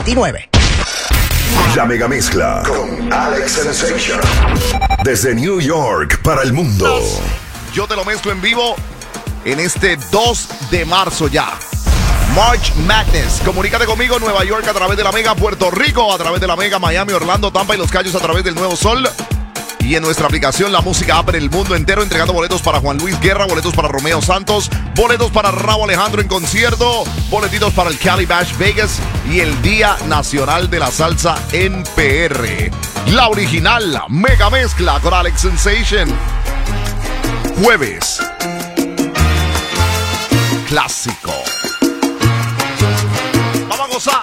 29. La mega mezcla con Alex Sensation. Desde New York para el mundo. Yo te lo mezclo en vivo en este 2 de marzo ya. March Madness. Comunícate conmigo, Nueva York a través de la Mega, Puerto Rico a través de la Mega, Miami, Orlando, Tampa y Los Cayos a través del Nuevo Sol. Y en nuestra aplicación La Música App en el mundo entero, entregando boletos para Juan Luis Guerra, boletos para Romeo Santos, boletos para Rauw Alejandro en concierto, boletitos para el Cali Bash Vegas y el Día Nacional de la Salsa en PR. La original, la mega mezcla con Alex Sensation. Jueves. Clásico. Vamos a gozar.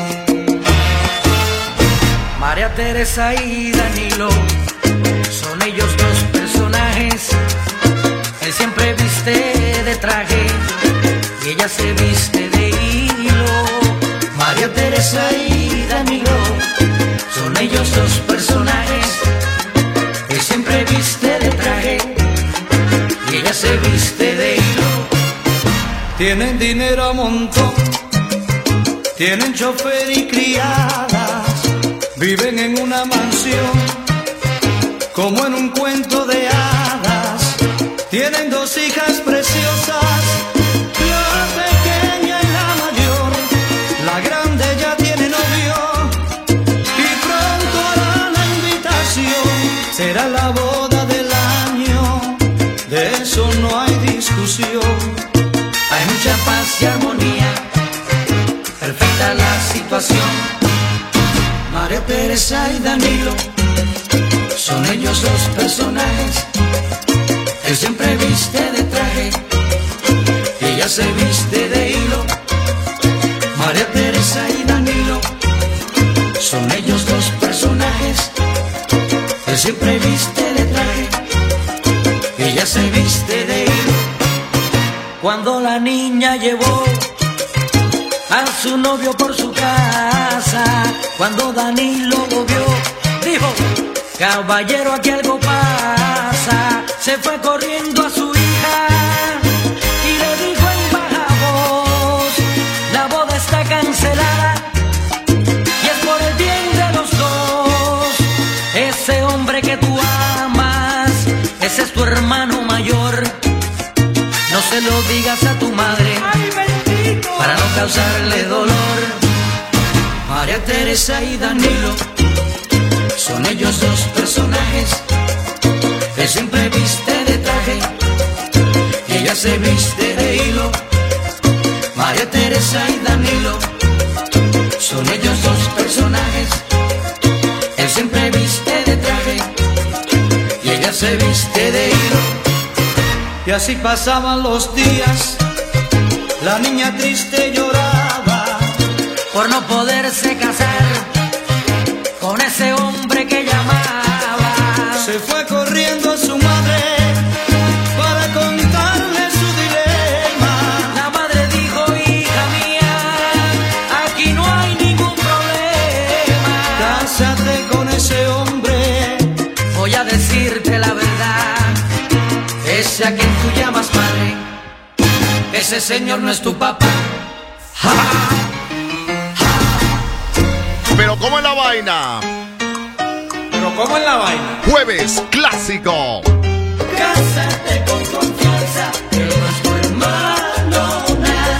María Teresa y Danilo son ellos dos personajes. Él siempre viste de traje y ella se viste de hilo. María Teresa y Danilo son ellos dos personajes. Él siempre viste de traje y ella se viste de hilo. Tienen dinero a montón, tienen chofer y criadas, viven en una mansión como en un cuento de hadas. Tienen dos hijas preciosas, la pequeña y la mayor. La grande ya tiene novio y pronto hará la invitación. Será la boda del año, de eso no hay discusión. Hay mucha paz y armonía, perfecta la situación. María Teresa y Danilo son ellos dos personajes. Él siempre viste de traje y ella se viste de hilo. María Teresa y Danilo son ellos dos personajes. Él siempre viste de traje y ella se viste de hilo. Cuando la niña llevó a su novio por su casa, cuando Danilo lo vio, dijo: caballero, aquí algo pasa. Se fue corriendo a su hija y le dijo en baja voz: la boda está cancelada y es por el bien de los dos. Ese hombre que tú amas, ese es tu hermano mayor. No se lo digas a tu madre, ay, bendito, para no causarle dolor. María Teresa y Danilo son ellos dos personajes. Él siempre viste de traje y ella se viste de hilo. María Teresa y Danilo son ellos dos personajes. Él siempre viste de traje y ella se viste de hilo. Y así pasaban los días, la niña triste lloraba por no poderse casar con ese hombre que llamaba. Se fue corriendo a su madre para contarle su dilema. La madre dijo: hija mía, aquí no hay ningún problema. Cásate con ese hombre, voy a decirte la verdad. Ese a quien tú llamas padre, ese señor no es tu papá. Ja, ja. Pero ¿cómo es la vaina? ¿Cómo es la vaina? Jueves clásico. Cásate con confianza, que no es tu hermano nada.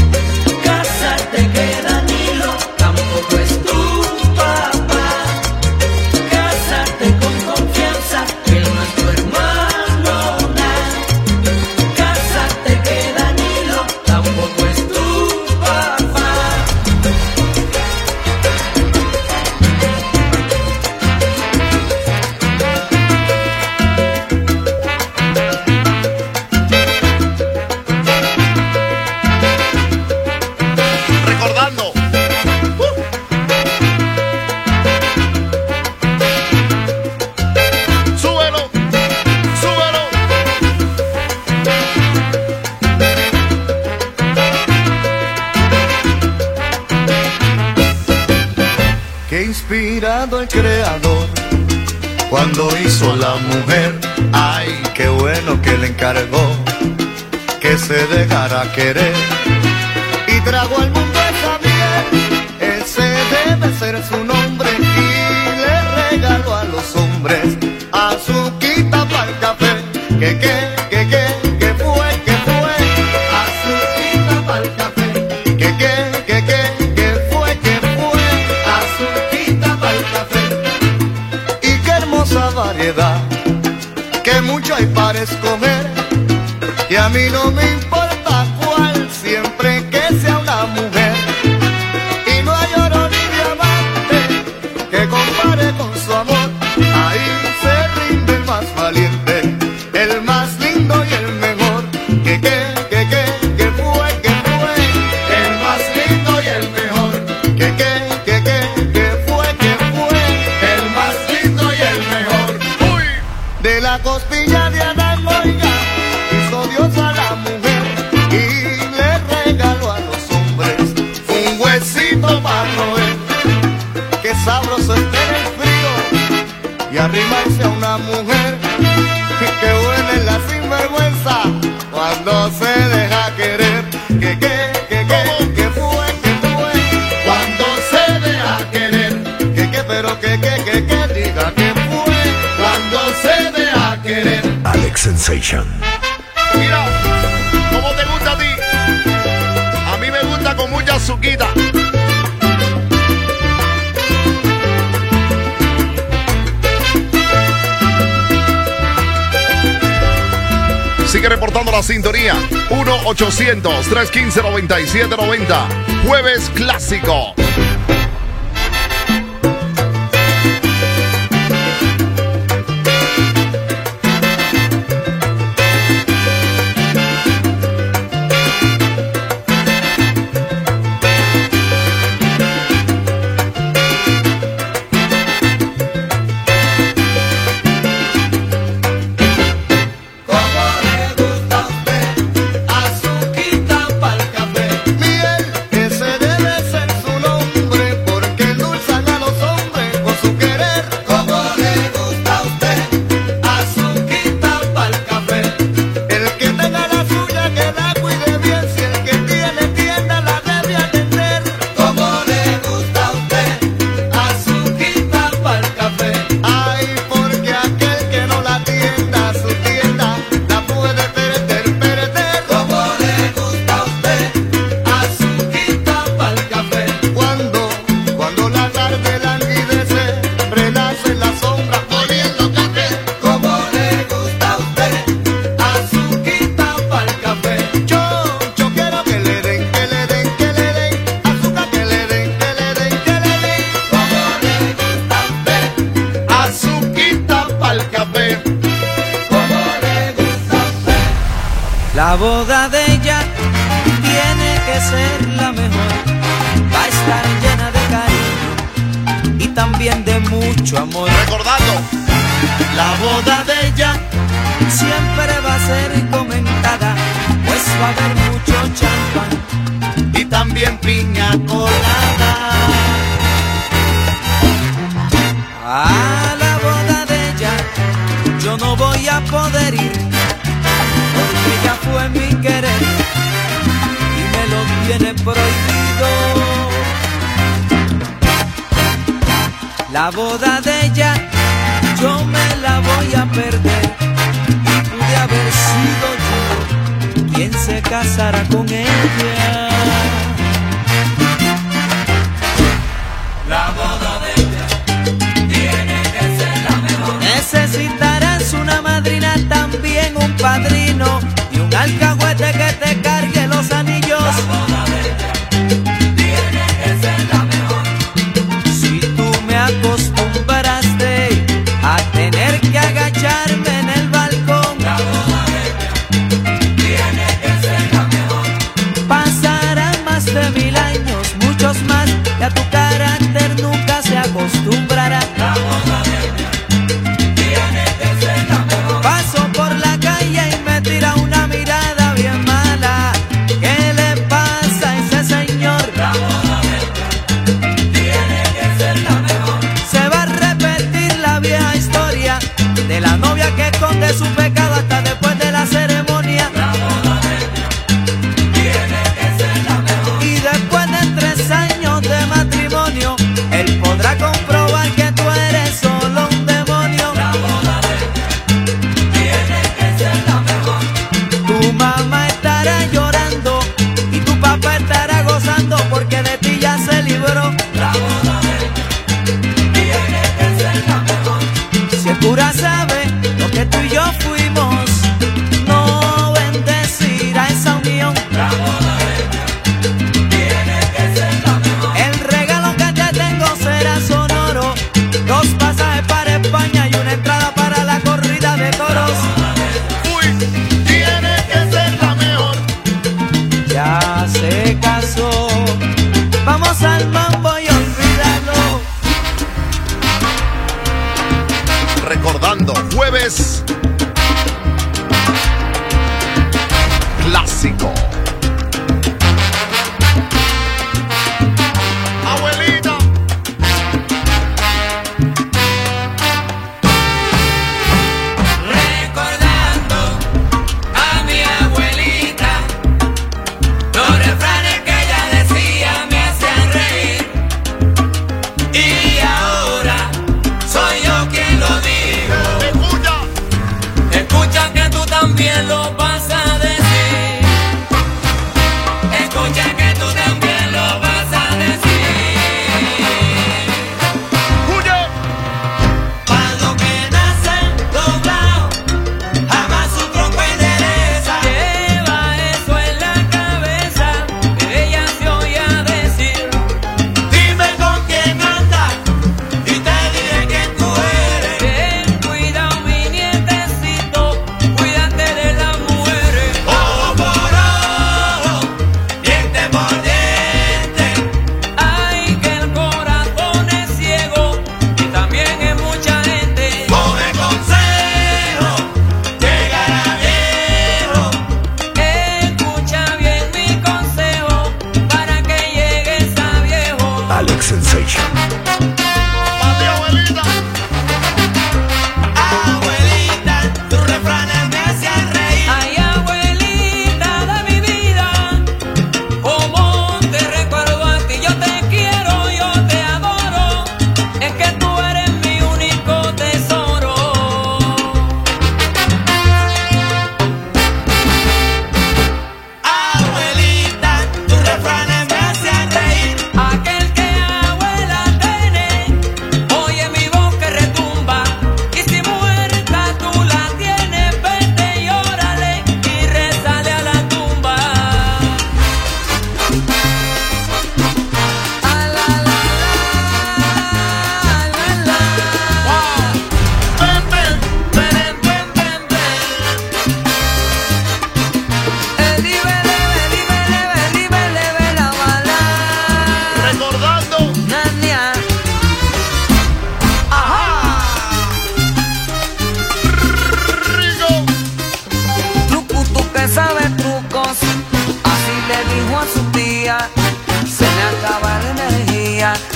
Cásate que Danilo tampoco es tu papá. Cásate con confianza, que no es tu hermano nada. Cásate que Danilo tampoco es tu papá. inspirado el creador cuando hizo la mujer. Ay, qué bueno que le encargó que se dejara querer y trajo al mundo esa miel, ese su nombre y le regaló a los hombres azuquita para el café. Que fue, azuquita para el café. Que fue, azuquita para el café. Y qué hermosa variedad, que mucho hay para escoger. Y a mí no me importa cuál, siempre que sea una mujer. Y no hay oro ni diamante que compare con su amor. Ahí se rinde el más valiente, el más lindo y el mejor. Que fue, el más lindo y el mejor. Que fue, el más lindo y el mejor. Uy. De la costilla de Adán, oiga, hizo Dios a la mujer y le regaló a los hombres un huesito para roer. Qué sabroso está en el frío y arrimarse a una mujer. Que huele la sinvergüenza cuando se deja querer. Que fue, cuando se deja querer. Pero que diga que fue cuando se deja querer. Alex Sensation. Mira, ¿cómo te gusta a ti? A mí me gusta con mucha azuquita. Sigue reportando la sintonía. 1-800-315-9790. Jueves clásico. La boda de ella tiene que ser la mejor, va a estar llena de cariño y también de mucho amor. Recordando, la boda de ella siempre va a ser comentada, pues va a haber mucho champán y también piña colada. A la boda de ella yo no voy a poder ir, porque ella fue mi querer y me lo tiene prohibido. La boda de ella yo me la voy a perder y pude haber sido yo quien se casara con ella. La boda de ella tiene que ser la mejor. Necesitarás una madrina, también un padrino y un alcahuete que te cargue los anillos. La boda de ella tiene que ser la mejor. Si tú me acostumbraste a tener que agacharme en el balcón, la boda de ella tiene que ser la mejor. Pasarán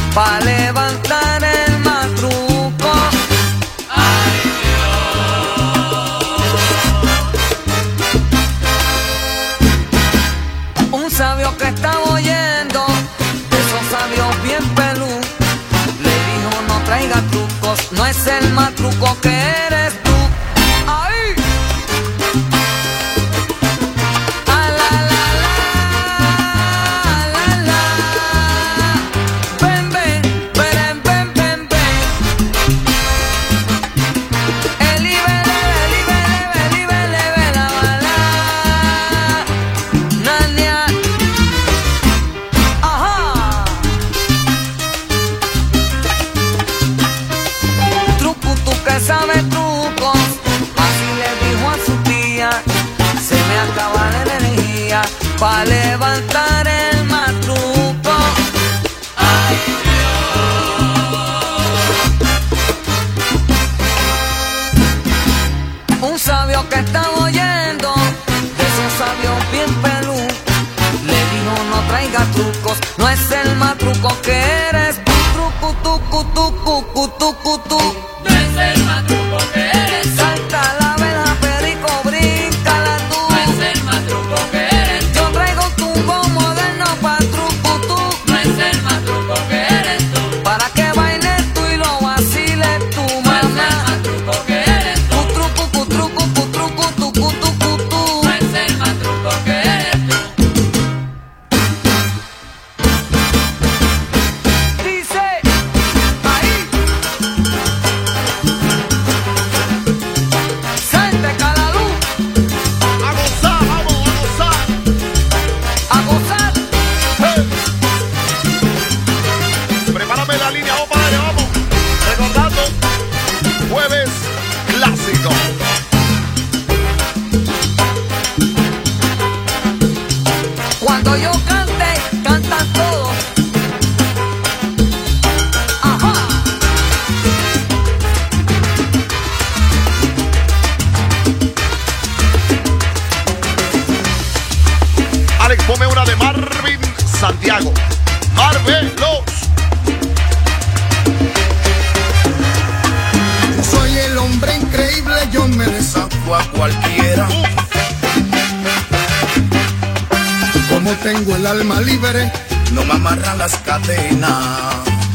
pa' levantar el matruco. Ay, Dios. Un sabio que estaba oyendo, de esos sabios bien pelú, le dijo no traiga trucos, no es el matruco que eres tú. ¡Ay! Sabe trucos, así le dijo a su tía, se me acaba la energía pa' levantar el matruco. Ay, Dios. Un sabio que estaba oyendo, de esos sabios bien pelú, le dijo no traiga trucos, no es el matruco que eres tú. Truco, tucu, tucu, tucu, tucu. El matruco que eres. Salta la verja, perico, bríncala tú. No es el matruco que eres. Yo traigo un tumbo moderno pa' truco tú. No es el matruco que eres tú. Para que bailes tú y lo vaciles tú, mamá. No es el matruco que eres tú. Truco, truco, truco, tucu, tucu, tú. No es el matruco que eres tú. Dice ahí. Jueves clásico. Cuando yo cante, cantan todos. Ajá. Alex, ponme una de Marvin Santiago. Marvelos. Soy el hombre increíble, yo me desafío a cualquiera. Como tengo el alma libre, no me amarran las cadenas.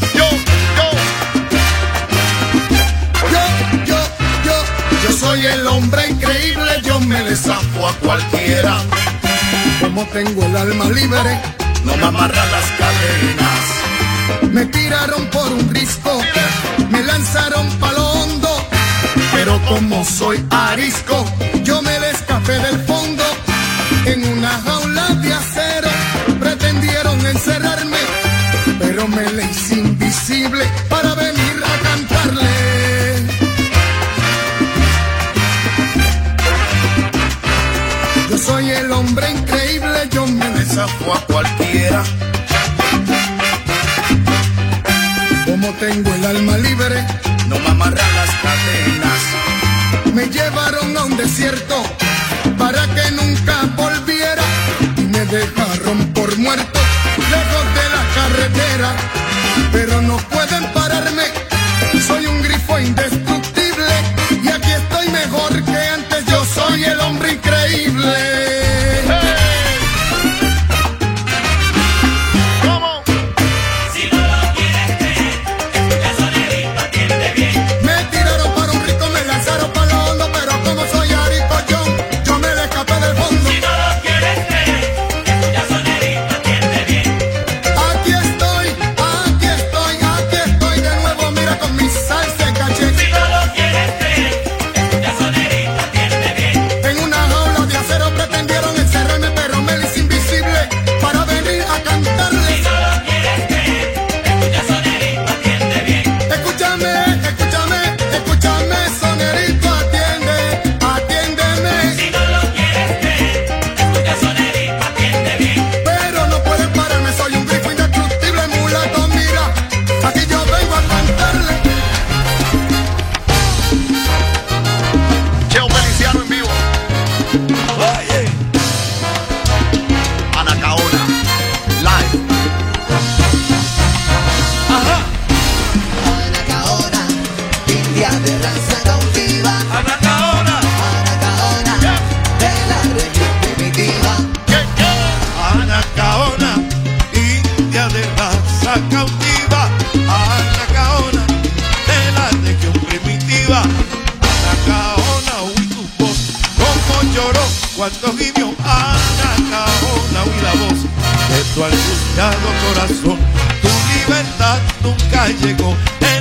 Yo soy el hombre increíble, yo me desafío a cualquiera. Como tengo el alma libre, no me amarran las cadenas. Me tiraron por un risco, me lanzaron palo hondo, pero como soy arisco, yo me le escapé del fondo. En una jaula de acero pretendieron encerrarme, pero me le hice invisible para venir a cantarle. Yo soy el hombre increíble, yo me desafío a cualquiera. Como tengo el alma libre, no me amarran las cadenas. Me llevaron a un desierto para que nunca volviera y me dejaron por muerto lejos de la carretera. Pero no pueden pararme, soy un grifo indestructible y aquí estoy mejor que antes. Yo soy el hombre increíble. Aquí estoy de nuevo, mira con mi salsa. cuánto gimió Anacaona, oí la voz de tu angustiado corazón. Tu libertad nunca llegó.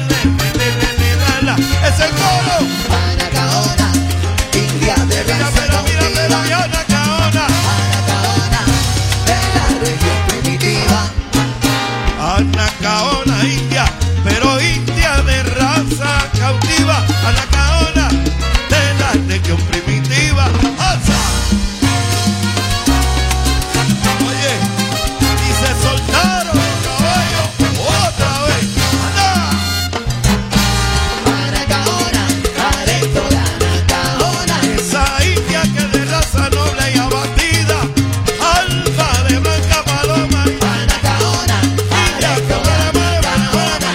Es el coro. Anacaona, india de raza cautiva. Anacaona. Anacaona, de la región primitiva. Anacaona, india, pero india de raza cautiva. Anacaona, de la región primitiva. ¡Alza! Oye, y se soltaron los caballos otra vez. ¡Anda! Anacaona, aresto de Anacaona. Esa india que de raza noble y abatida, alfa de blanca paloma. Anacaona, aresto de Anacaona.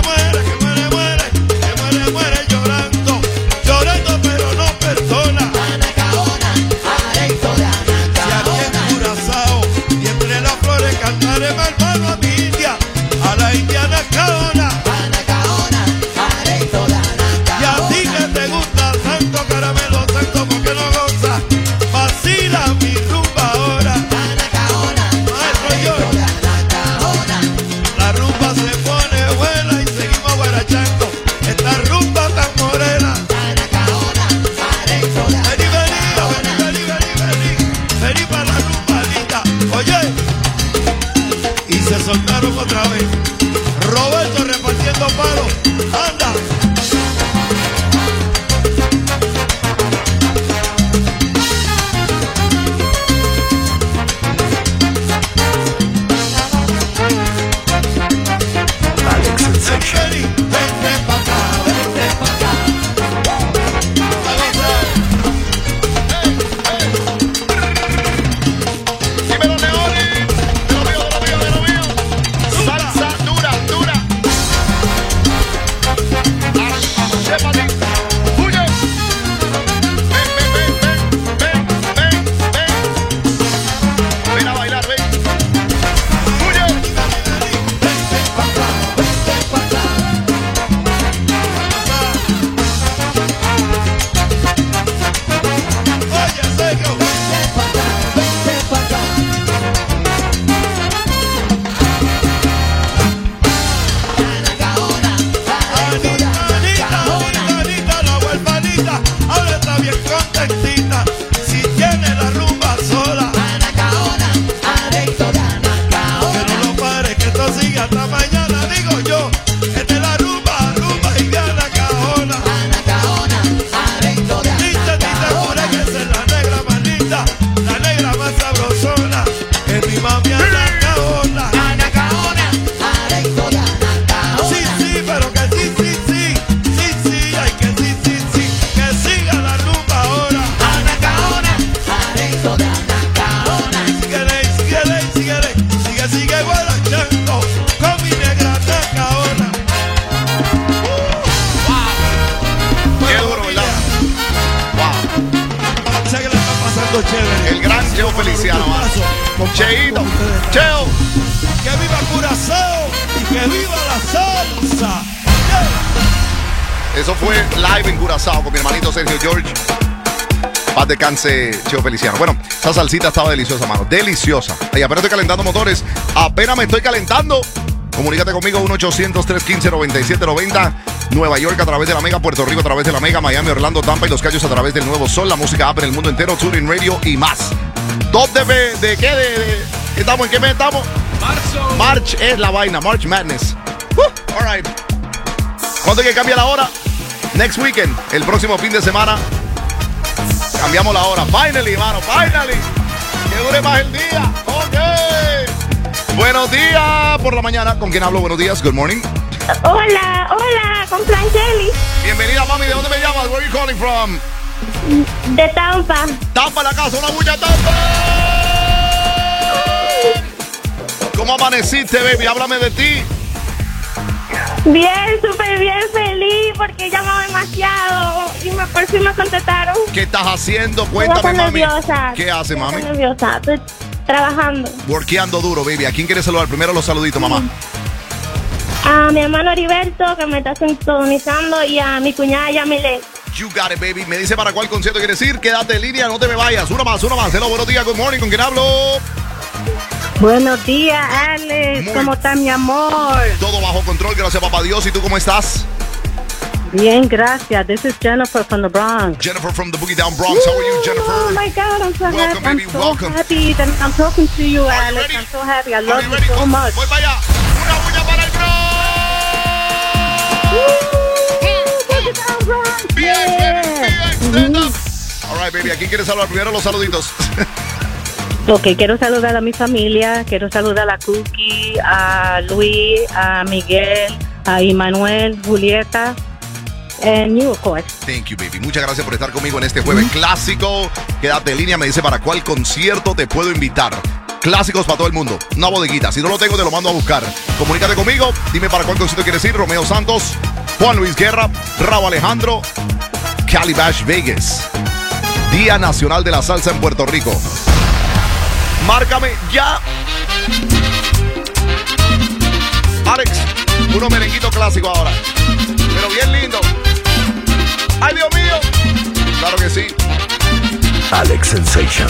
Muere llorando, llorando pero no perdona. Anacaona, aresto de Si aquí en Anacaona. Curazao y entre las flores cantaremos hermano a mi india, a la india Anacaona. Anacaona, aresto de Y a Anacaona. ti que te gusta tanto caramelo santo porque no goza, vacila mi rumba ahora. Anacaona, Maestro aresto George. de Anacaona. La rumba se pone buena y seguimos guarachando esta rumba tan morena. Anacaona, aresto de Vení, Anacaona. vení para la rumba linda. Oye, y se soltaron otra vez. Roberto repartiendo palos. Anda. Alex Sensation. Vení, vente pa' acá, vente pa' acá. A gozar. Dímelo, Leoni. De lo mío. Salsa dura, dura. Achépate. Huye. Ven. Ven a bailar, ven. Huye. Vente pa' acá, vente pa' acá. Oye, Sergio. Vente pa' acá, vente pa' acá. Anacaona, aresto de Anacaona. Anita, la huerfanita, ahora está bien contentita. Si tiene la rumba sola, Anacaona, aresto de que Anacaona. no lo pare, que esto siga hasta mañana, digo yo. Esta es la rumba y gana cajona. Anacaona, aresto de Tita, jura que esa es la negra más linda, la negra más sabrosona, es mi mami Anacaona. Anacaona, aresto de Anacaona. Sí, pero que sí, hay que sí, que siga la rumba ahora. Anacaona, aresto de Anacaona. Sigue guarachando con mi negra Anacaona. Qué duro, ¿verdad? Wow. Sé que le está pasando chévere. El gran Cheo Feliciano, mano. Cheito. Cheo. Que viva Curazao y que viva la salsa. Yeah. Eso fue live en Curazao con mi hermanito Sergio George. Paz descanse, Cheo Feliciano. Bueno, esa salsita estaba deliciosa, mano. Deliciosa. Y apenas estoy calentando motores. Apenas me estoy calentando. Comunícate conmigo 1-800-315-9790. Nueva York a través de la Mega, Puerto Rico a través de la Mega, Miami, Orlando, Tampa y Los Cayos a través del Nuevo Sol. La música app en el mundo entero, TuneIn Radio y más. ¿Top de qué? ¿Estamos en qué mes estamos? Marzo. March es la vaina, March Madness. All right. ¿Cuándo es que cambia la hora? Next weekend, el próximo fin de semana. Cambiamos la hora. Finally, mano, finally. Que dure más el día. Ok. Buenos días por la mañana. ¿Con quién hablo? Buenos días. Good morning. Hola, con Franchelli, Bienvenida, mami. ¿De dónde me llamas? Where are you calling from? de Tampa. Tampa la casa, una bulla Tampa. ¿Cómo amaneciste, baby? Háblame de ti. Bien, súper bien, feliz, porque he llamado demasiado y por fin me contestaron. ¿Qué estás haciendo? Estoy Cuéntame, mami. nerviosa. ¿Qué hace, mami? Estoy nerviosa, estoy trabajando. Workeando duro, baby. ¿A quién quieres saludar? Primero los saluditos, mamá. A mi hermano Heriberto, que me está sintonizando, y a mi cuñada Yamile. You got it, baby. Me dice para cuál concierto quieres ir. Quédate en línea, no te me vayas. Una más. Hello, buenos días, good morning. ¿Con quién hablo? Buenos días, Alex. ¿Cómo está mi amor? Todo bajo control, gracias papá Dios. ¿Y tú cómo estás? Bien, gracias. This is Jennifer from the Bronx. Jennifer from the Boogie Down Bronx. How are you, Jennifer? Oh my God, I'm so Welcome, happy. baby. I'm so Welcome. happy that I'm talking to you, Are you Alex. ready? I'm so happy. I Are love you you ready? so much. Voy para allá. Una bulla para el Boogie Down Bronx. Bronx. All right, baby. ¿A quién quieres saludar? Primero los saluditos. Ok, quiero saludar a mi familia, quiero saludar a Cookie, a Luis, a Miguel, a Immanuel, Julieta, and you, of course. Thank you, baby. Muchas gracias por estar conmigo en este jueves clásico. Quédate en línea, me dice para cuál concierto te puedo invitar. Clásicos para todo el mundo, una bodeguita. Si no lo tengo, te lo mando a buscar. Comunícate conmigo, dime para cuál concierto quieres ir. Romeo Santos, Juan Luis Guerra, Raúl Alejandro, Calibash Vegas. Día Nacional de la Salsa en Puerto Rico. Márcame ya. Alex, uno merenguito clásico ahora. Pero bien lindo. ¡Ay, Dios mío! Claro que sí. Alex Sensation.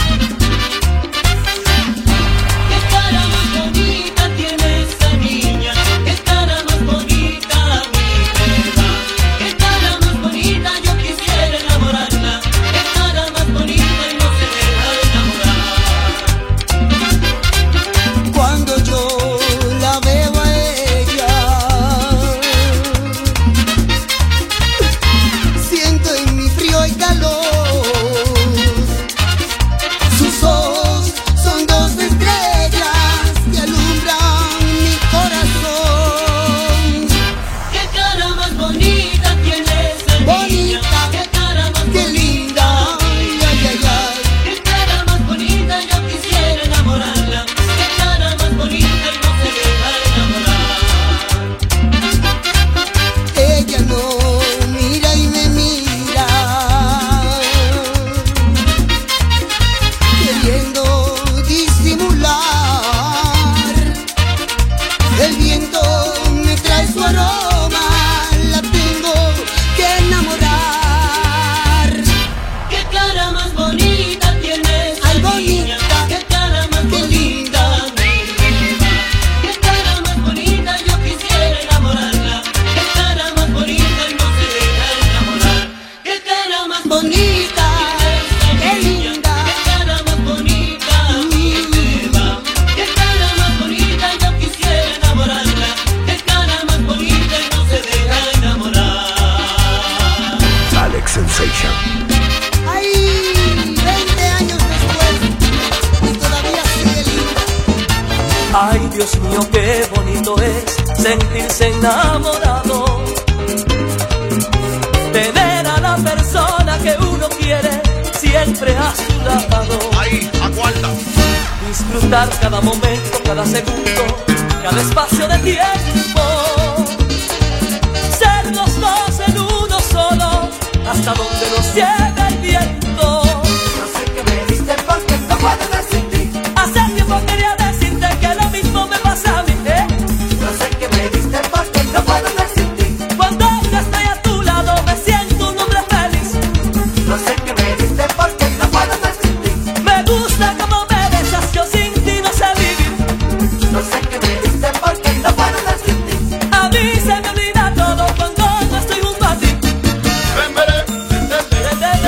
Qué cara más bonita tiene esa niña. Qué cara más bonita, mi verdad. Qué cara más bonita, yo quisiera enamorarla. Qué cara más bonita y no se deja enamorar. Cuando yo la veo a ella, siento en mi frío y calor. Sus ojos son dos estrellas que alumbran mi corazón. Qué cara más bonita tiene esa niña. Qué cara más qué linda. Ay, ay, ay, ay. Qué cara más bonita, yo quisiera enamorarla. Qué cara más bonita y no se deja enamorar. Ella no mira y me mira, queriendo disimular. El viento me trae su aroma, la tengo que enamorar. Qué cara más bonita tiene esa niña. Qué cara más bonita, mi vida. Qué cara más bonita, yo quisiera enamorarla. Qué cara más bonita y no se deja enamorar. Qué cara más bonita, qué linda. Qué cara más bonita, mi vida. Qué cara más bonita, yo quisiera enamorarla. Qué cara más bonita y no se deja enamorar. Alex Sensation. Ay, 20 años después y todavía sigue linda. Ay, Dios mío, qué bonito es sentirse enamorado. Tener a la persona que uno quiere siempre a su lado. Ahí, a cuarta. Disfrutar cada momento, cada segundo, cada espacio de tiempo. Ser los dos en uno solo, hasta donde nos lleve el viento. No sé qué me diste porque no puedo estar sin ti. Hace tiempo quería decirte que lo mismo me pasa a mí, ¿eh? No sé qué me diste porque no puedo estar sin ti. Cuando yo estoy a tu lado me siento un hombre feliz. No sé qué me diste porque no puedo estar sin ti. Me gusta como me besas, yo sin ti no sé vivir. No sé qué me diste porque no puedo estar sin ti. A mí se me olvida todo cuando no estoy junto a ti.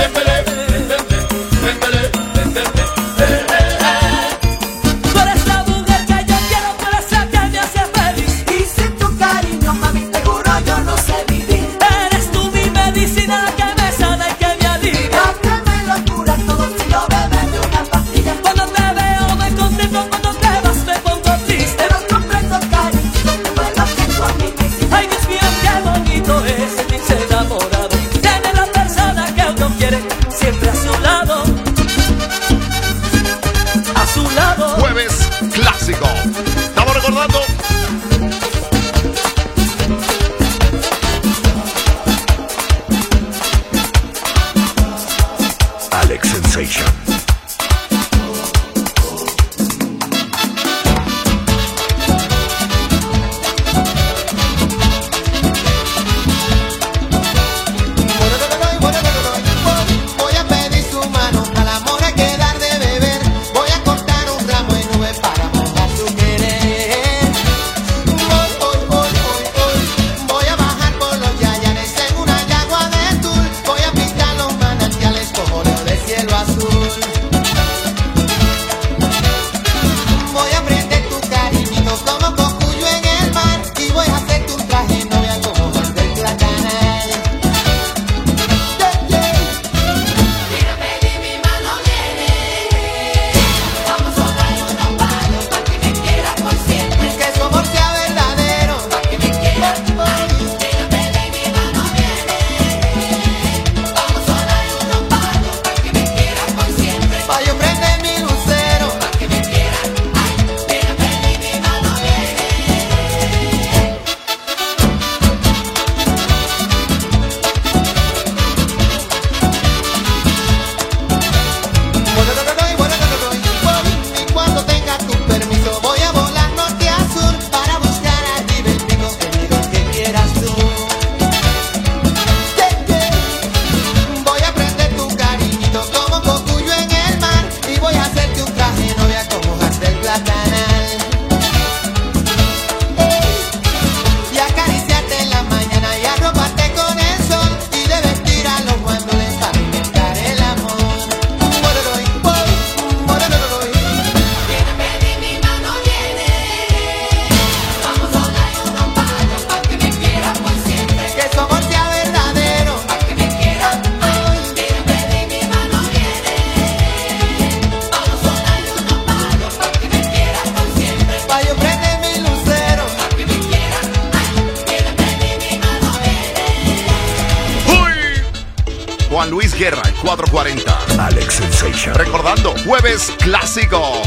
Juan Luis Guerra, 440. Alex Sensation. Recordando, jueves clásico.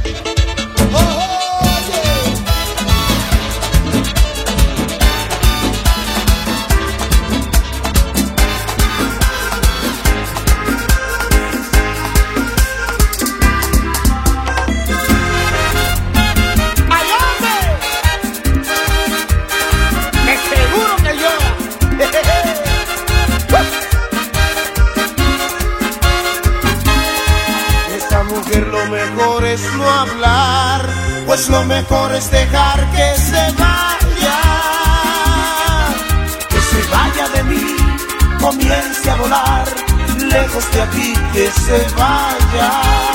Es no hablar, pues lo mejor es dejar que se vaya de mí, comience a volar, lejos de aquí que se vaya.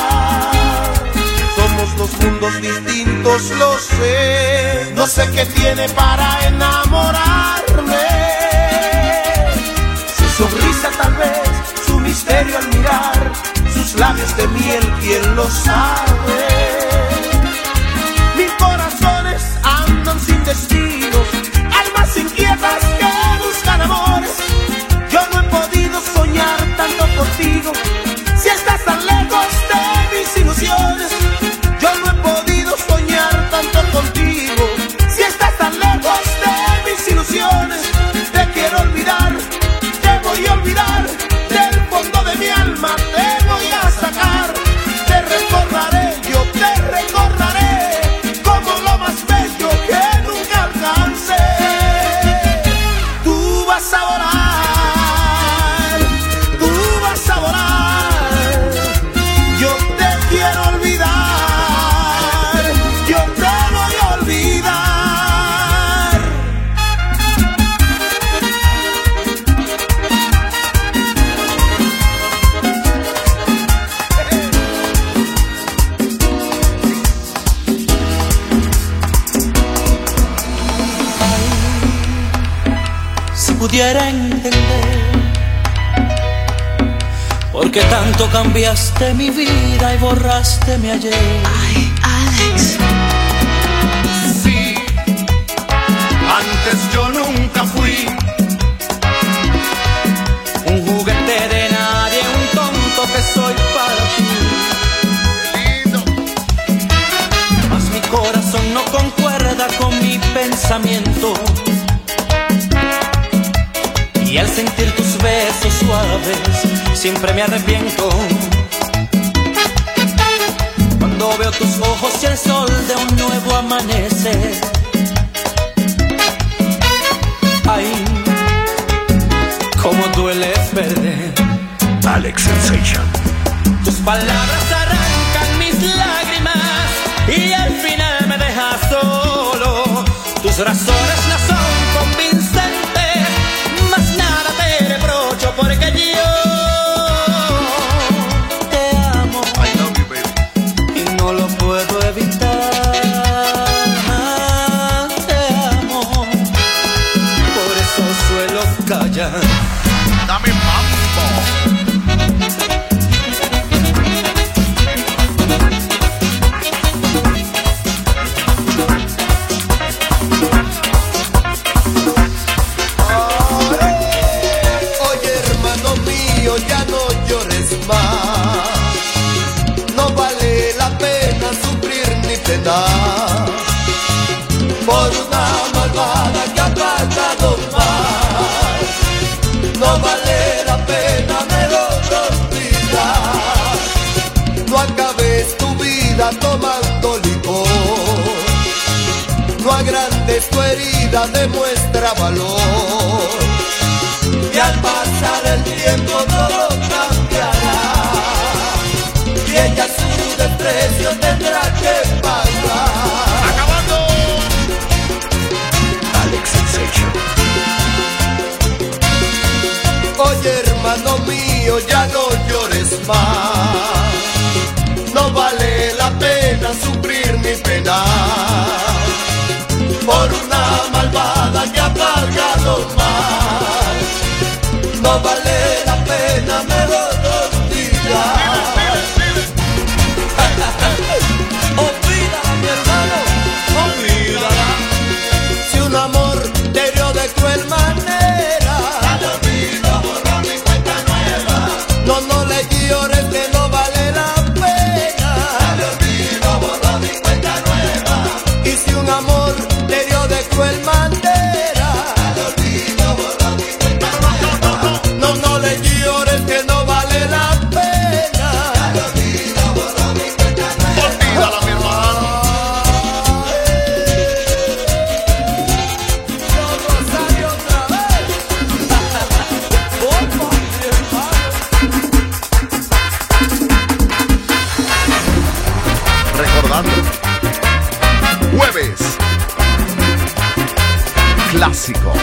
Somos dos mundos distintos, lo sé, no sé qué tiene para enamorarme. Su sonrisa tal vez, su misterio al mirar, sus labios de miel, ¿quién lo sabe? Mil corazones andan sin destinos, almas inquietas que buscan amores. Yo no he podido soñar tanto contigo, si estás tan lejos de mis ilusiones. Yo no he podido soñar tanto contigo, si estás tan lejos de mis ilusiones. Te quiero olvidar, te voy a olvidar, del fondo de mi alma te voy a sacar. Te recordaré, yo te recordaré, como lo más bello que nunca alcancé. Tú vas a volar, tú vas a volar. Yo te quiero olvidar, yo te voy a olvidar. Pudiera entender por qué tanto cambiaste mi vida y borraste mi ayer. Ay, Alex. Sí, antes yo nunca fui un juguete de nadie, un tonto que soy para ti. Mas mi corazón no concuerda con mi pensamiento. Y al sentir tus besos suaves, siempre me arrepiento. Cuando veo tus ojos y el sol de un nuevo amanecer. Ay, cómo duele perder. Alex Sensation. Tus palabras arrancan mis lágrimas y al final me dejas solo. Tus razones no son convincentes, porque yo te amo. I love you, baby. Y no lo puedo evitar. Te amo, por eso suelo callar. Dame mambo. Ya no llores más, no vale la pena sufrir ni penar por una malvada que ha tratado mal. No vale la pena, mejor olvidar. No acabes tu vida tomando licor, no agrandes tu herida, demuestra valor. Y al pasar el tiempo todo cambiará, y ella su desprecio tendrá que pagar. ¡Acabando! Alex Sensation. Oye, hermano mío, ya no llores más, no vale la pena sufrir ni penar por una malvada que ha cargado mal. No vale la pena, mejor olvidar. Olvídala, mi hermano, olvídala. Si un amor te hirió de cruel manera, dale olvido, borrón y cuenta nueva. clásico.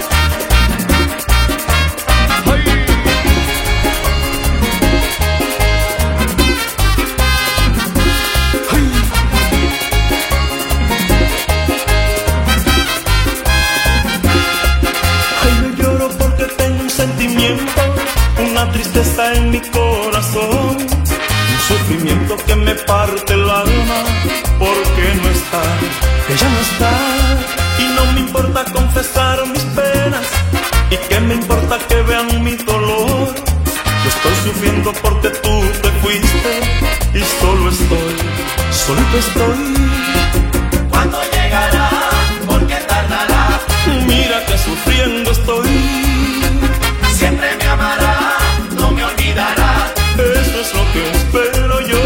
Una tristeza en mi corazón, un sufrimiento que me parte el alma, porque no está, ella no está, y no me importa confesar mis penas, y que me importa que vean mi dolor. Yo estoy sufriendo porque tú te fuiste, y solito estoy. ¿Cuándo llegará? ¿Por qué tardará? Mira que sufriendo estoy. Siempre me amará, no me olvidará. Eso es lo que espero yo.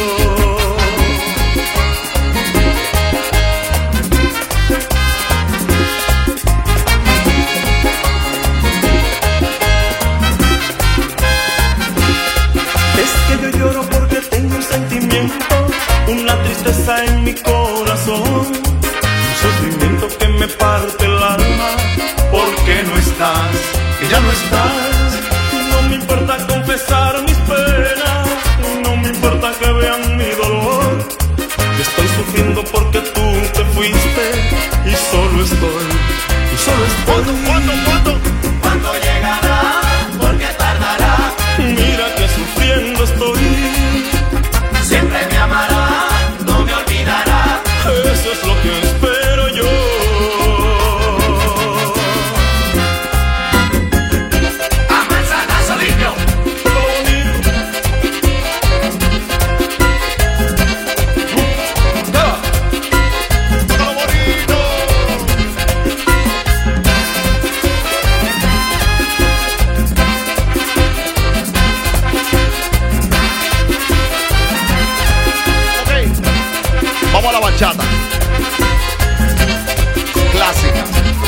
Es que yo lloro porque tengo un sentimiento, una tristeza en mi corazón, un sufrimiento que me parte el alma, porque no estás, que ya no estás. No me importa confesar mis penas, no me importa que vean mi dolor. Yo estoy sufriendo porque tú te fuiste, y solo estoy, ¿Cuándo llegará? ¿Por qué tardará? Mira que sufriendo estoy. Siempre me amará, no me olvidará. Eso es lo que espero yo. A manzanazo limpio. Vamos a la bachata clásica.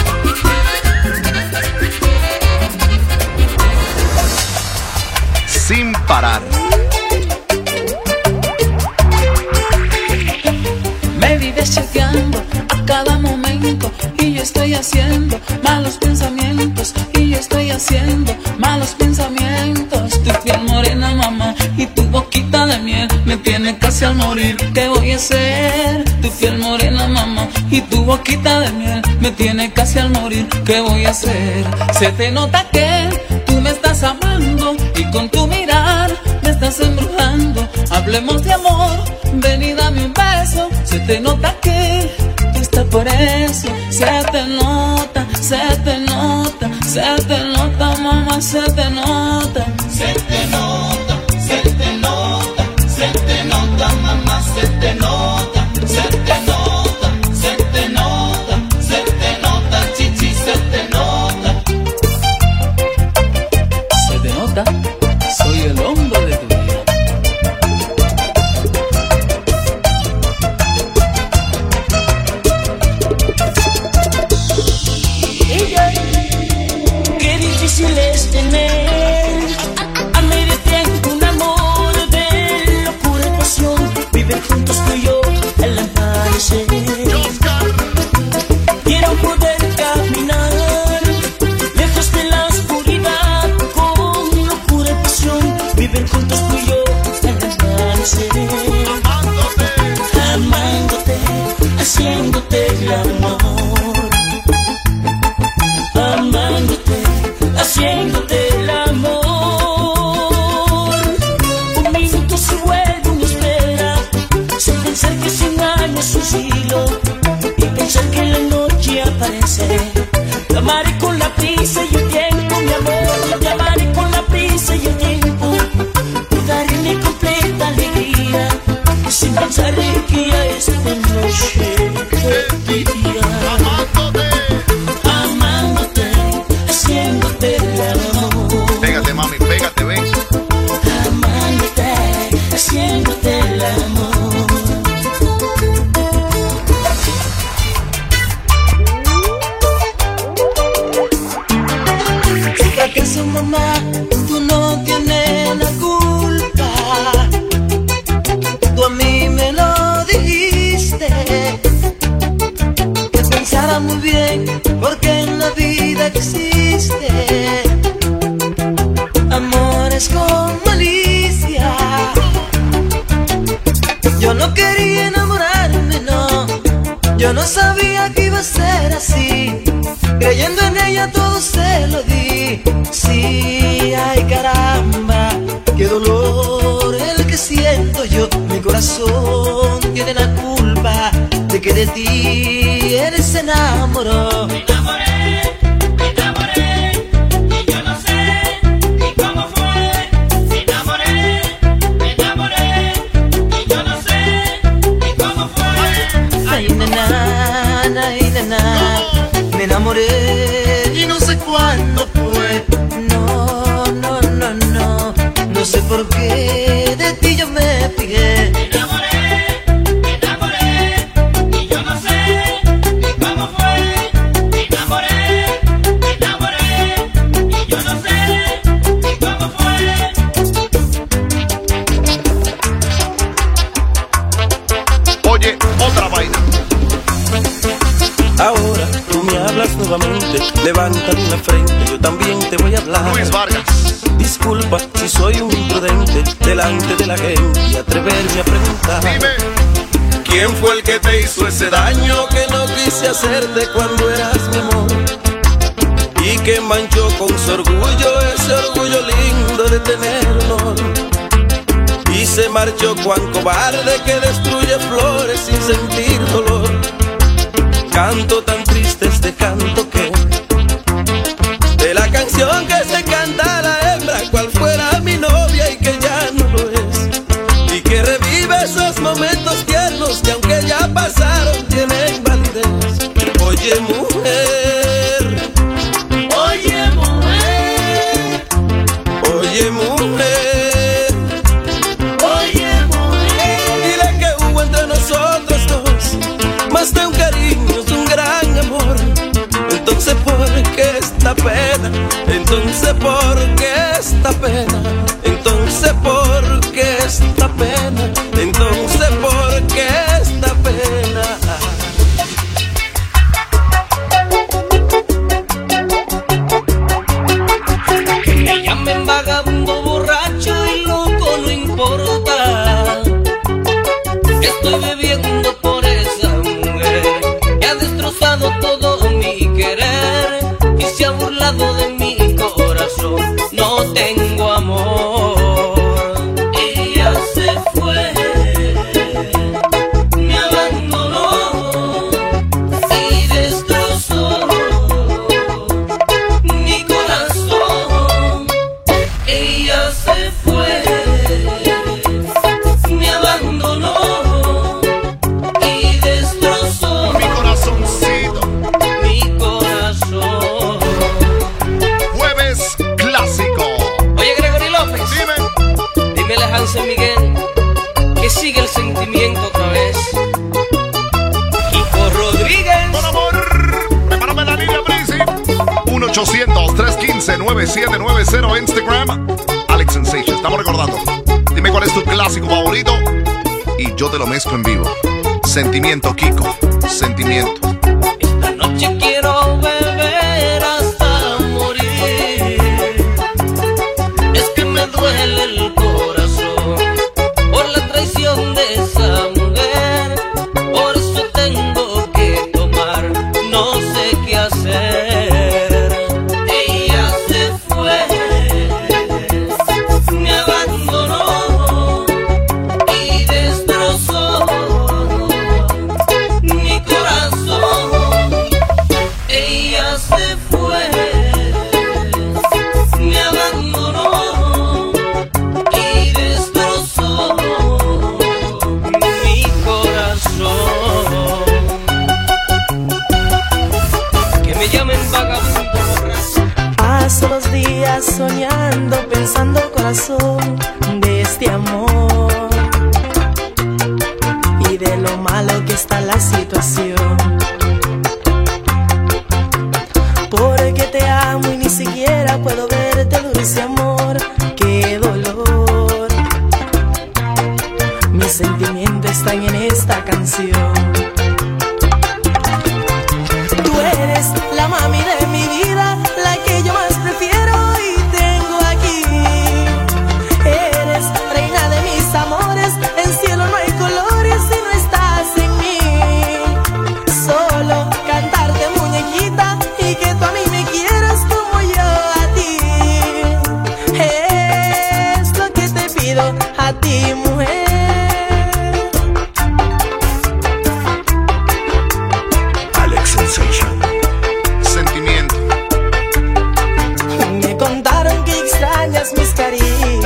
Sin parar. Me vives chequeando a cada momento, y yo estoy haciendo malos pensamientos, y yo estoy haciendo malos pensamientos. Tu piel morena, mamá, y tu boquita de miel me tiene casi al morir. ¿Qué voy a hacer? Tu piel morena, mamá, y tu boquita de miel me tiene casi al morir. ¿Qué voy a hacer? Se te nota que tú me estás amando, y con tu mirar me estás embrujando. Hablemos de amor, ven y dame un beso. Se te nota que tú estás por eso. Se te nota, se te nota, se te nota, mamá, se te nota. Se te nota, se te nota, se te nota, mamá, se te nota, se te nota, se te nota, se te nota, chichi, se te nota. Se te nota, soy el hombre de tu vida. Qué difícil es tener a medio tiempo un amor de locura y pasión. Viven juntos tú y yo al amanecer. Quiero poder caminar lejos de la oscuridad con locura y pasión. Viven juntos tú y yo al amanecer. Amándote, haciéndote el amor. Amándote, haciéndote el amor. Un minuto se vuelve una espera, sin pensar que 100 años es un siglo, y pensar que en la noche aparece. Te amaré con la prisa y el tiempo, mi amor. Te amaré con la prisa y el tiempo. Te daré mi completa alegría, sin pensar en que ya esta noche es día. Amándote, haciéndote el amor. Pégate, mami, pégate, ven. Amándote, haciéndote el amor. te lo di. Sí, ay caramba, qué dolor el que siento yo. Mi corazón tiene la culpa de que de ti él se enamoró. Me enamoré, y yo no sé ni cómo fue. Me enamoré, y yo no sé ni cómo fue. Ay, nena, me enamoré y no sé cuándo fue. No sé por qué de ti yo me fijé. Me enamoré, y yo no sé ni cómo fue. Me enamoré, y yo no sé ni cómo fue. Oye, otra vaina. Ahora tú me hablas nuevamente, levántame la frente, yo también te voy a hablar. Luis Vargas. Disculpa si soy un imprudente delante de la gente y atreverme a preguntar. Dime, ¿quién fue el que te hizo ese daño que no quise hacerte cuando eras mi amor? Y que manchó con su orgullo, ese orgullo lindo de tener honor. Y se marchó cuán cobarde que destruye flores sin sentir dolor. Canto tan triste este canto que de la canción que se canta a la hembra, cual fuera mi novia y que ya no lo es, y que revive esos momentos tiernos que aunque ya pasaron tienen validez. Oye mujer, Oye mujer, oye mujer, oye mujer. dile que hubo entre nosotros dos más de un cariño, es un gran amor. Entonces ¿por qué esta pena? Entonces ¿por qué esta pena? Entonces ¿por qué esta pena? Entonces ¿por qué esta pena? Que me llamen vagabundo, borracho y loco, no importa. Estoy bebiendo por esa mujer que ha destrozado todo mi querer y se ha burlado de mi corazón. No tengo amor. Ella se fue, me abandonó y destrozó mi corazón. Ella se fue, me abandonó y destrozó mi corazoncito. mi corazón. Jueves clásico. Oye, Gregory López, Dime, dímele a Hansen Miguel que sigue el sentimiento otra vez. Kiko Rodríguez, con amor. Prepárame la línea, Brisi. 1-800-315-9790 Instagram. Alex Sensation. Estamos recordando. Dime cuál es tu clásico favorito y yo te lo mezclo en vivo. Sentimiento, Kiko. Sentimiento. esta noche quiero beber hasta morir. Es que me duele el corazón por la traición de esa mujer. Por eso tengo que tomar, no sé qué hacer. Ella se fue, me abandonó y destrozó mi corazón. Ella se fue, me abandonó y destrozó mi corazón. Que me llamen vagabundo, borracho. Paso los días soñando, pensando corazón de este amor y de lo malo que está la situación. Porque te amo y ni siquiera puedo verte, dulce amor, qué dolor. Mis sentimientos están en esta canción. Tú eres la mami de mi vida, la que yo más prefiero y tengo aquí. Eres reina de mis amores, en cielo no hay colores si no estás en mí. Solo cantarte muñequita y que tú a mí me quieras como yo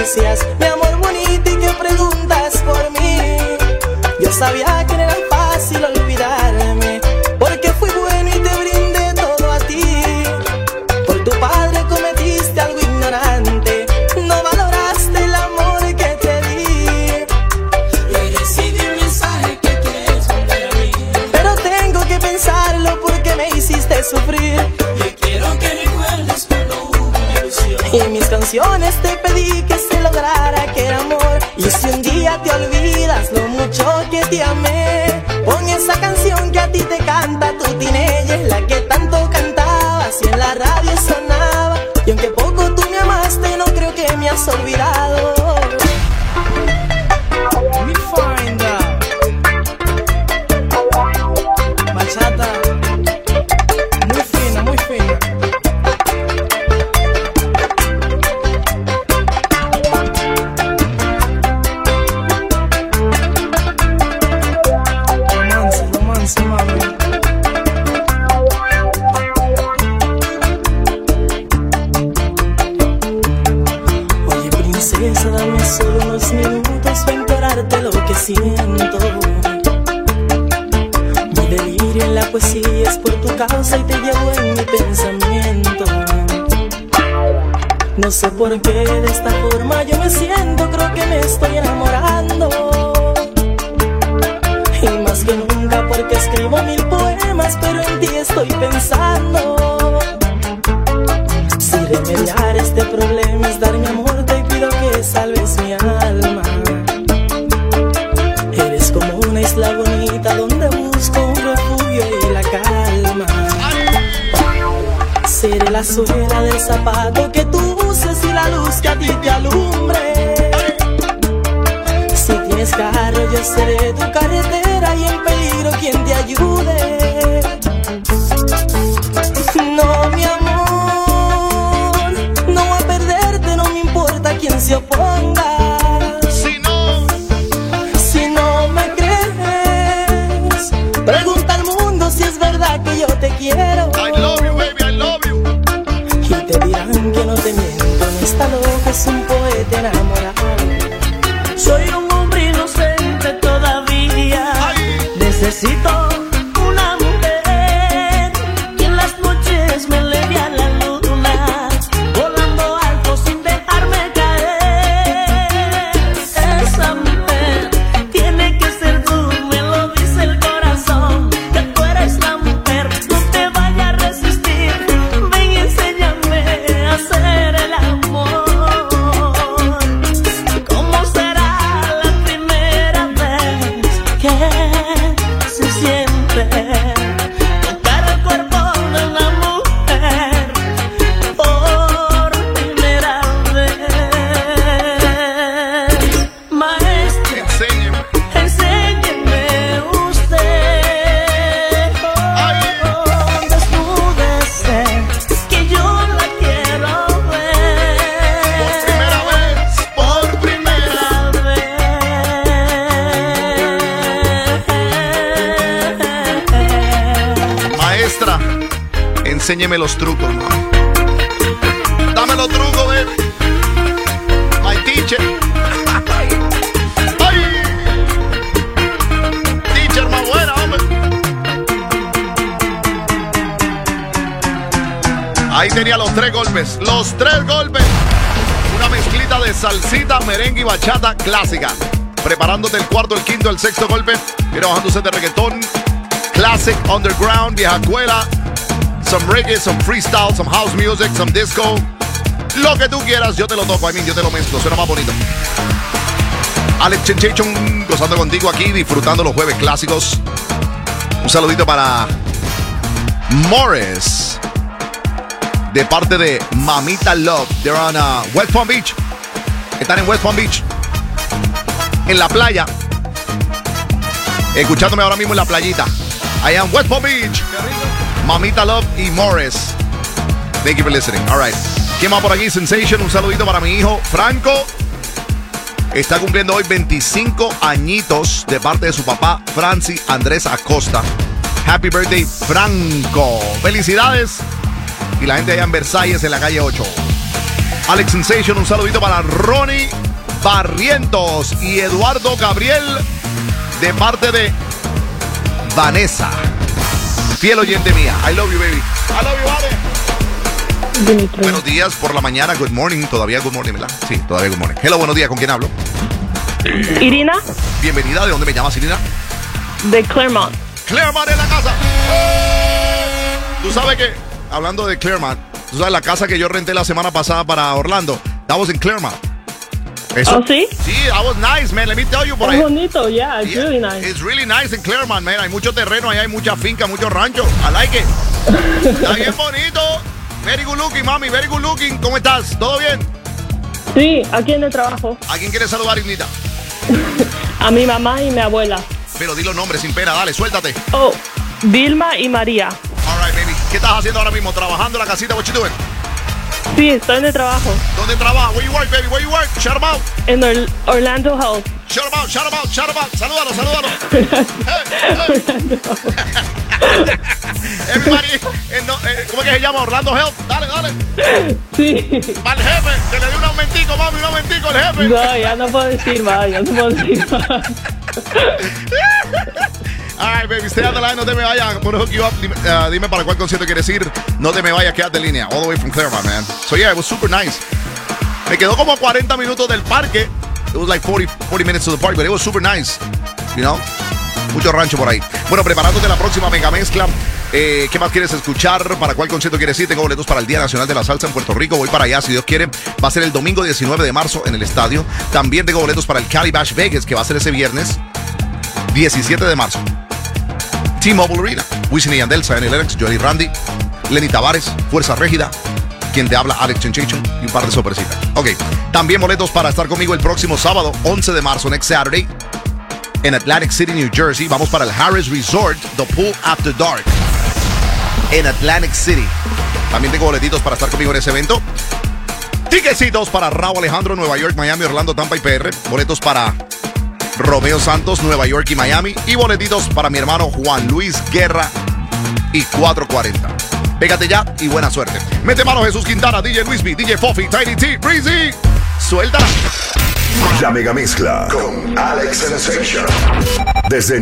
caricias, mi amor bonito y que preguntas por mí. Yo sabía que no era fácil olvidarme, porque fui bueno y te brindé todo a ti. Por tu padre cometiste algo ignorante, no valoraste el amor que te di. Y recibí un mensaje que quieres volver a mí, pero tengo que pensarlo porque me hiciste sufrir. y quiero que recuerdes cuando hubo una ilusión. Y en mis canciones te pedí que se lograra aquel amor. Y si un día te olvidas lo mucho que te amé, pon esa canción que a ti te canta tu teenager, la que tanto cantabas y en la radio sonaba. Y aunque poco tú me amaste, no creo que me has olvidado. Mi Finder bachata, muy fina, muy fina. Romance, mami. Oye, princesa, dame solo unos minutos para implorarte lo que siento. Mi delirio en la poesía es por tu causa y te llevo en mi pensamiento. No sé por qué de esta forma yo me siento, creo que me estoy enamorando. Y más que nunca porque escribo 1000 poemas, pero en ti estoy pensando. Si remediar este problema es dar mi amor, te pido que salves mi alma. Eres como una isla bonita donde busco un refugio y la calma. Seré la suela del zapato que tú uses y la luz que a ti te alumbre. Si tienes carro yo seré tu carretera y en peligro quien te ayude. No, mi amor, no voy a perderte, no me importa quién se oponga. Si no me crees, pregunta al mundo si es verdad que yo te quiero. I love you, baby, I love you. Y te dirán que no te miento, no está loco, es un poeta enamorado. Soy un hombre inocente todavía. Necesito una mujer que en las noches me eleve a la luna, volando alto sin dejarme caer. Esa mujer tiene que ser tú, me lo dice el corazón, que tú eres la mujer, no te vayas a resistir. Ven y enséñame a hacer el amor. ¿Cómo será la primera vez que se siente tocar el cuerpo de una mujer por primera vez? Maestro, enséñeme usted, desnúdese, que yo la quiero ver por primera vez. Maestra, enséñeme los trucos, ¿no? Dame los trucos, baby. My teacher. Ay. Teacher más buena, hombre. Ahí tenía los 3 golpes. Los 3 golpes. Una mezclita de salsita, merengue y bachata clásica. Preparándote el cuarto, el quinto, el sexto golpe. Mira, bajándose de reggaetón. Classic, underground, vieja escuela. Some reggae, some freestyle, some house music, some disco. Lo que tú quieras, yo te lo toco, yo te lo mezclo, suena más bonito. Alex Sensation, gozando contigo aquí, disfrutando los jueves clásicos. Un saludito para Morris, de parte de Mamita Love. They're on West Palm Beach. Están en West Palm Beach, en la playa, escuchándome ahora mismo en la playita. I am West Palm Beach. Mamita Love y Morris. Thank you for listening. All right. ¿Quién va por aquí? Sensation. Un saludito para mi hijo Franco. Está cumpliendo hoy 25 añitos de parte de su papá Francis Andrés Acosta. Happy birthday, Franco. Felicidades. Y la gente allá en Versalles, en la calle 8. Alex Sensation, un saludito para Ronnie Barrientos y Eduardo Gabriel de parte de Vanessa, fiel oyente mía. I love you, baby. I love you, Vale. Buenos días por la mañana. Good morning. Todavía good morning, ¿verdad? Sí, todavía good morning. Hello, buenos días. ¿Con quién hablo? Irina. Bienvenida. ¿De dónde me llamas, Irina? De Claremont. Claremont en la casa. Tú sabes que, hablando de Claremont, tú sabes la casa que yo renté la semana pasada para Orlando. That was in Claremont. Eso, ¿oh, sí? Sí, that was nice, man. Let me tell you, por ahí. Es bonito, yeah, it's really nice. It's really nice in Claremont, man. Hay mucho terreno, ahí hay mucha finca, mucho rancho. I like it. Está bien bonito. Very good looking, mami, very good looking. ¿Cómo estás? ¿Todo bien? Sí, aquí en el trabajo. ¿A quién quieres saludar, Ignita? A mi mamá y mi abuela. Pero di los nombres sin pena, dale, suéltate. Oh, Vilma y María. All right, baby. ¿Qué estás haciendo ahora mismo? ¿Trabajando en la casita? What you doing? Sí, estoy en el trabajo. ¿Dónde trabajas? Where you work, baby? Where you work? Shout them out. En Orlando Health. Shout them out, shout them out, shout them out. Salúdalo, salúdalo. Everybody, ¿cómo es que se llama? Orlando Health. Dale, dale. Sí. Al jefe, que le dio un aumentico, mami, un aumentico al jefe. No, ya no puedo decir más, ya no puedo decir más. Alright, baby, stay on the line, no te me vayas. I'm gonna hook you up. Dime para cuál concierto quieres ir. No te me vayas, quédate en línea. All the way from Claremont, man. So yeah, it was super nice. Me quedó como 40 minutos del parque. It was like 40 minutes to the park, but it was super nice. You know? Mucho rancho por ahí. Bueno, preparándote la próxima mega mezcla. ¿Qué más quieres escuchar? ¿Para cuál concierto quieres ir? Tengo boletos para el Día Nacional de la Salsa en Puerto Rico. Voy para allá, si Dios quiere. Va a ser el domingo 19 de marzo en el estadio. También tengo boletos para el Cali Bash Vegas, que va a ser ese viernes 17 de marzo. T-Mobile Arena. Wisin y Yandel, Zion y Lennox, Joel y Randy, Lenny Tavares, Fuerza Régida, quien te habla, Alex Sensation, y un par de sorpresitas. Ok, también boletos para estar conmigo el próximo sábado, 11 de marzo, next Saturday, en Atlantic City, New Jersey. Vamos para el Harris Resort, The Pool After Dark, en Atlantic City. También tengo boletitos para estar conmigo en ese evento. Tiquecitos para Raúl Alejandro, Nueva York, Miami, Orlando, Tampa y PR. Boletos para Romeo Santos, Nueva York y Miami. Y boletitos para mi hermano Juan Luis Guerra y 440. Pégate ya y buena suerte. Mete mano Jesús Quintana, DJ Luismi, DJ Fofi, Tiny T, Breezy. Suéltala. La mega mezcla con Alex Sensation. Desde